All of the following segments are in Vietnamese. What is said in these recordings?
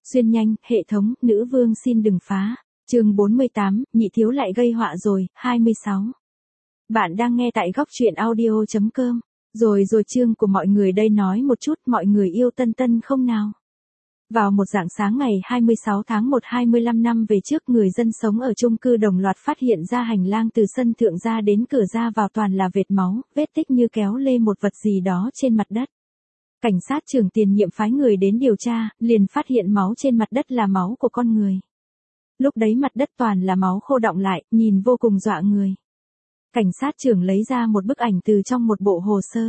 Xuyên nhanh, hệ thống, nữ vương xin đừng phá. Chương 48, nhị thiếu lại gây họa rồi, 26. Bạn đang nghe tại góc truyện audio.com. Rồi chương của mọi người đây nói một chút, mọi người yêu Tân Tân không nào? Vào một rạng sáng ngày 26 tháng 1 25 năm về trước, người dân sống ở chung cư đồng loạt phát hiện ra hành lang từ sân thượng ra đến cửa ra vào toàn là vệt máu, vết tích như kéo lê một vật gì đó trên mặt đất. Cảnh sát trưởng tiền nhiệm phái người đến điều tra, liền phát hiện máu trên mặt đất là máu của con người. Lúc đấy mặt đất toàn là máu khô đọng lại, nhìn vô cùng dọa người. Cảnh sát trưởng lấy ra một bức ảnh từ trong một bộ hồ sơ.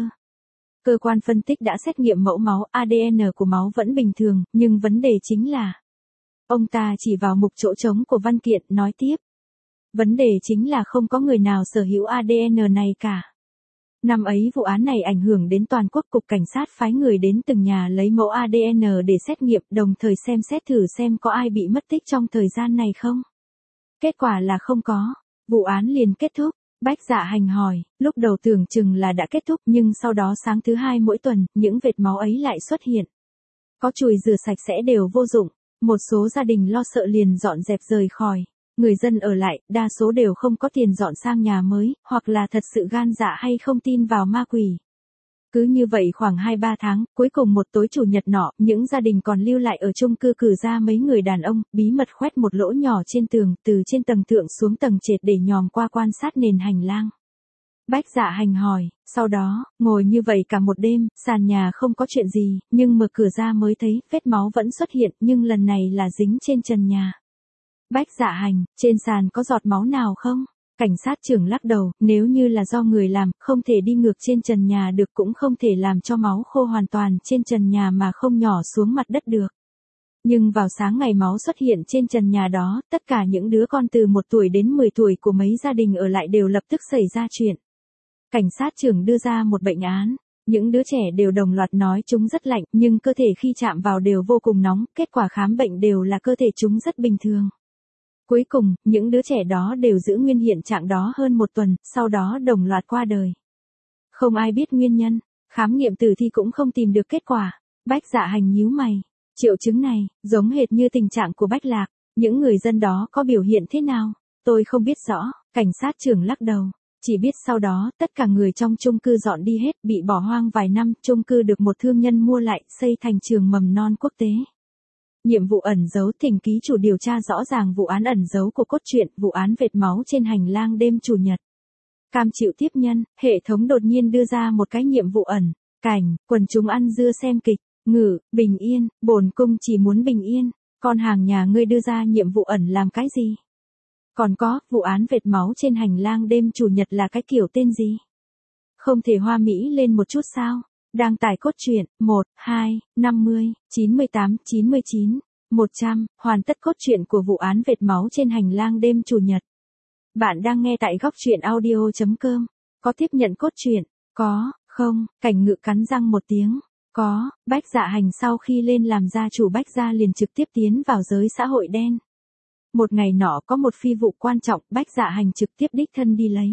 Cơ quan phân tích đã xét nghiệm mẫu máu, ADN của máu vẫn bình thường, nhưng vấn đề chính là... Ông ta chỉ vào mục chỗ trống của văn kiện, nói tiếp. Vấn đề chính là không có người nào sở hữu ADN này cả. Năm ấy vụ án này ảnh hưởng đến toàn quốc, cục cảnh sát phái người đến từng nhà lấy mẫu ADN để xét nghiệm, đồng thời xem xét thử xem có ai bị mất tích trong thời gian này không. Kết quả là không có. Vụ án liền kết thúc. Bách Dạ Hành hỏi, lúc đầu tưởng chừng là đã kết thúc nhưng sau đó sáng thứ hai mỗi tuần, những vệt máu ấy lại xuất hiện. Có chùi rửa sạch sẽ đều vô dụng, một số gia đình lo sợ liền dọn dẹp rời khỏi. Người dân ở lại, đa số đều không có tiền dọn sang nhà mới, hoặc là thật sự gan dạ hay không tin vào ma quỷ. Cứ như vậy khoảng 2-3 tháng, cuối cùng một tối chủ nhật nọ, những gia đình còn lưu lại ở chung cư cử ra mấy người đàn ông, bí mật khoét một lỗ nhỏ trên tường, từ trên tầng thượng xuống tầng trệt để nhòm qua quan sát nền hành lang. Bách Dạ Hành hỏi, sau đó, ngồi như vậy cả một đêm, sàn nhà không có chuyện gì, nhưng mở cửa ra mới thấy, vết máu vẫn xuất hiện, nhưng lần này là dính trên trần nhà. Bách Dạ Hành, trên sàn có giọt máu nào không? Cảnh sát trưởng lắc đầu, nếu như là do người làm, không thể đi ngược trên trần nhà được, cũng không thể làm cho máu khô hoàn toàn trên trần nhà mà không nhỏ xuống mặt đất được. Nhưng vào sáng ngày máu xuất hiện trên trần nhà đó, tất cả những đứa con từ 1 tuổi đến 10 tuổi của mấy gia đình ở lại đều lập tức xảy ra chuyện. Cảnh sát trưởng đưa ra một bệnh án. Những đứa trẻ đều đồng loạt nói chúng rất lạnh, nhưng cơ thể khi chạm vào đều vô cùng nóng, kết quả khám bệnh đều là cơ thể chúng rất bình thường. Cuối cùng, những đứa trẻ đó đều giữ nguyên hiện trạng đó hơn 1 tuần, sau đó đồng loạt qua đời. Không ai biết nguyên nhân, khám nghiệm tử thi cũng không tìm được kết quả. Bách Dạ Hành nhíu mày. Triệu chứng này, giống hệt như tình trạng của Bách Lạc. Những người dân đó có biểu hiện thế nào? Tôi không biết rõ, cảnh sát trưởng lắc đầu. Chỉ biết sau đó, tất cả người trong chung cư dọn đi hết, bị bỏ hoang vài năm, chung cư được một thương nhân mua lại, xây thành trường mầm non quốc tế. Nhiệm vụ ẩn giấu, thỉnh ký chủ điều tra rõ ràng vụ án ẩn giấu của cốt truyện, vụ án vệt máu trên hành lang đêm chủ nhật. Cam chịu tiếp nhân, hệ thống đột nhiên đưa ra một cái nhiệm vụ ẩn, cảnh, quần chúng ăn dưa xem kịch, ngự, bình yên, bổn cung chỉ muốn bình yên, con hàng nhà ngươi đưa ra nhiệm vụ ẩn làm cái gì? Còn có, vụ án vệt máu trên hành lang đêm chủ nhật là cái kiểu tên gì? Không thể hoa mỹ lên một chút sao? Đăng tải cốt truyện, 1, 2, 50, 98, 99, 100, hoàn tất cốt truyện của vụ án vệt máu trên hành lang đêm chủ nhật. Bạn đang nghe tại góc truyện audio.com. Có tiếp nhận cốt truyện? Có, không, cảnh ngự cắn răng một tiếng. Có, Bách Dạ Hành sau khi lên làm gia chủ Bách Gia liền trực tiếp tiến vào giới xã hội đen. Một ngày nọ có một phi vụ quan trọng, Bách Dạ Hành trực tiếp đích thân đi lấy.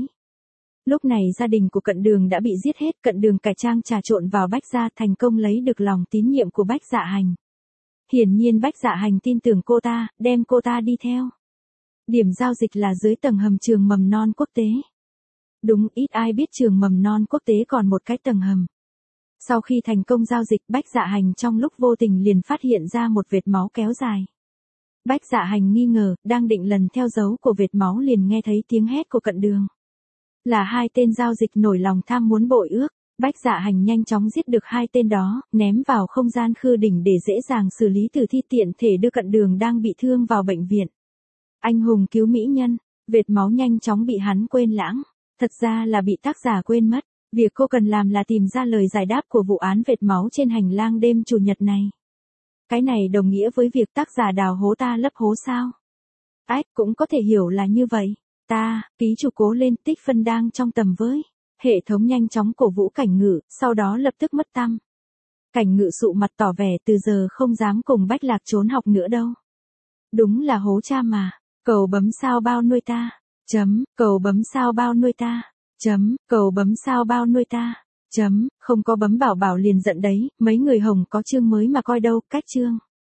Lúc này gia đình của Cận Đường đã bị giết hết, Cận Đường cải trang trà trộn vào Bách Gia, thành công lấy được lòng tín nhiệm của Bách Dạ Hành. Hiển nhiên Bách Dạ Hành tin tưởng cô ta, đem cô ta đi theo. Điểm giao dịch là dưới tầng hầm trường mầm non quốc tế. Đúng, ít ai biết trường mầm non quốc tế còn một cái tầng hầm. Sau khi thành công giao dịch, Bách Dạ Hành trong lúc vô tình liền phát hiện ra một vệt máu kéo dài. Bách Dạ Hành nghi ngờ, đang định lần theo dấu của vệt máu liền nghe thấy tiếng hét của Cận Đường. Là 2 tên giao dịch nổi lòng tham muốn bội ước. Bách Dạ Hành nhanh chóng giết được 2 tên đó, ném vào không gian khư đỉnh để dễ dàng xử lý tử thi, tiện thể đưa Cận Đường đang bị thương vào bệnh viện. Anh hùng cứu mỹ nhân, vệt máu nhanh chóng bị hắn quên lãng. Thật ra là bị tác giả quên mất. Việc cô cần làm là tìm ra lời giải đáp của vụ án vệt máu trên hành lang đêm chủ nhật này. Cái này đồng nghĩa với việc tác giả đào hố ta lấp hố sao? Ách, cũng có thể hiểu là như vậy. Ta, ký chủ cố lên, tích phân đang trong tầm với. Hệ thống nhanh chóng cổ vũ Cảnh Ngự, sau đó lập tức mất tăm. Cảnh Ngự sụ mặt tỏ vẻ từ giờ không dám cùng Bách Lạc trốn học nữa đâu. Đúng là hố cha mà. Cầu bấm sao bao nuôi ta. Cầu bấm sao bao nuôi ta. Cầu bấm sao bao nuôi ta. Không có bấm bảo bảo liền giận đấy, mấy người hồng có chương mới mà coi đâu, cách chương.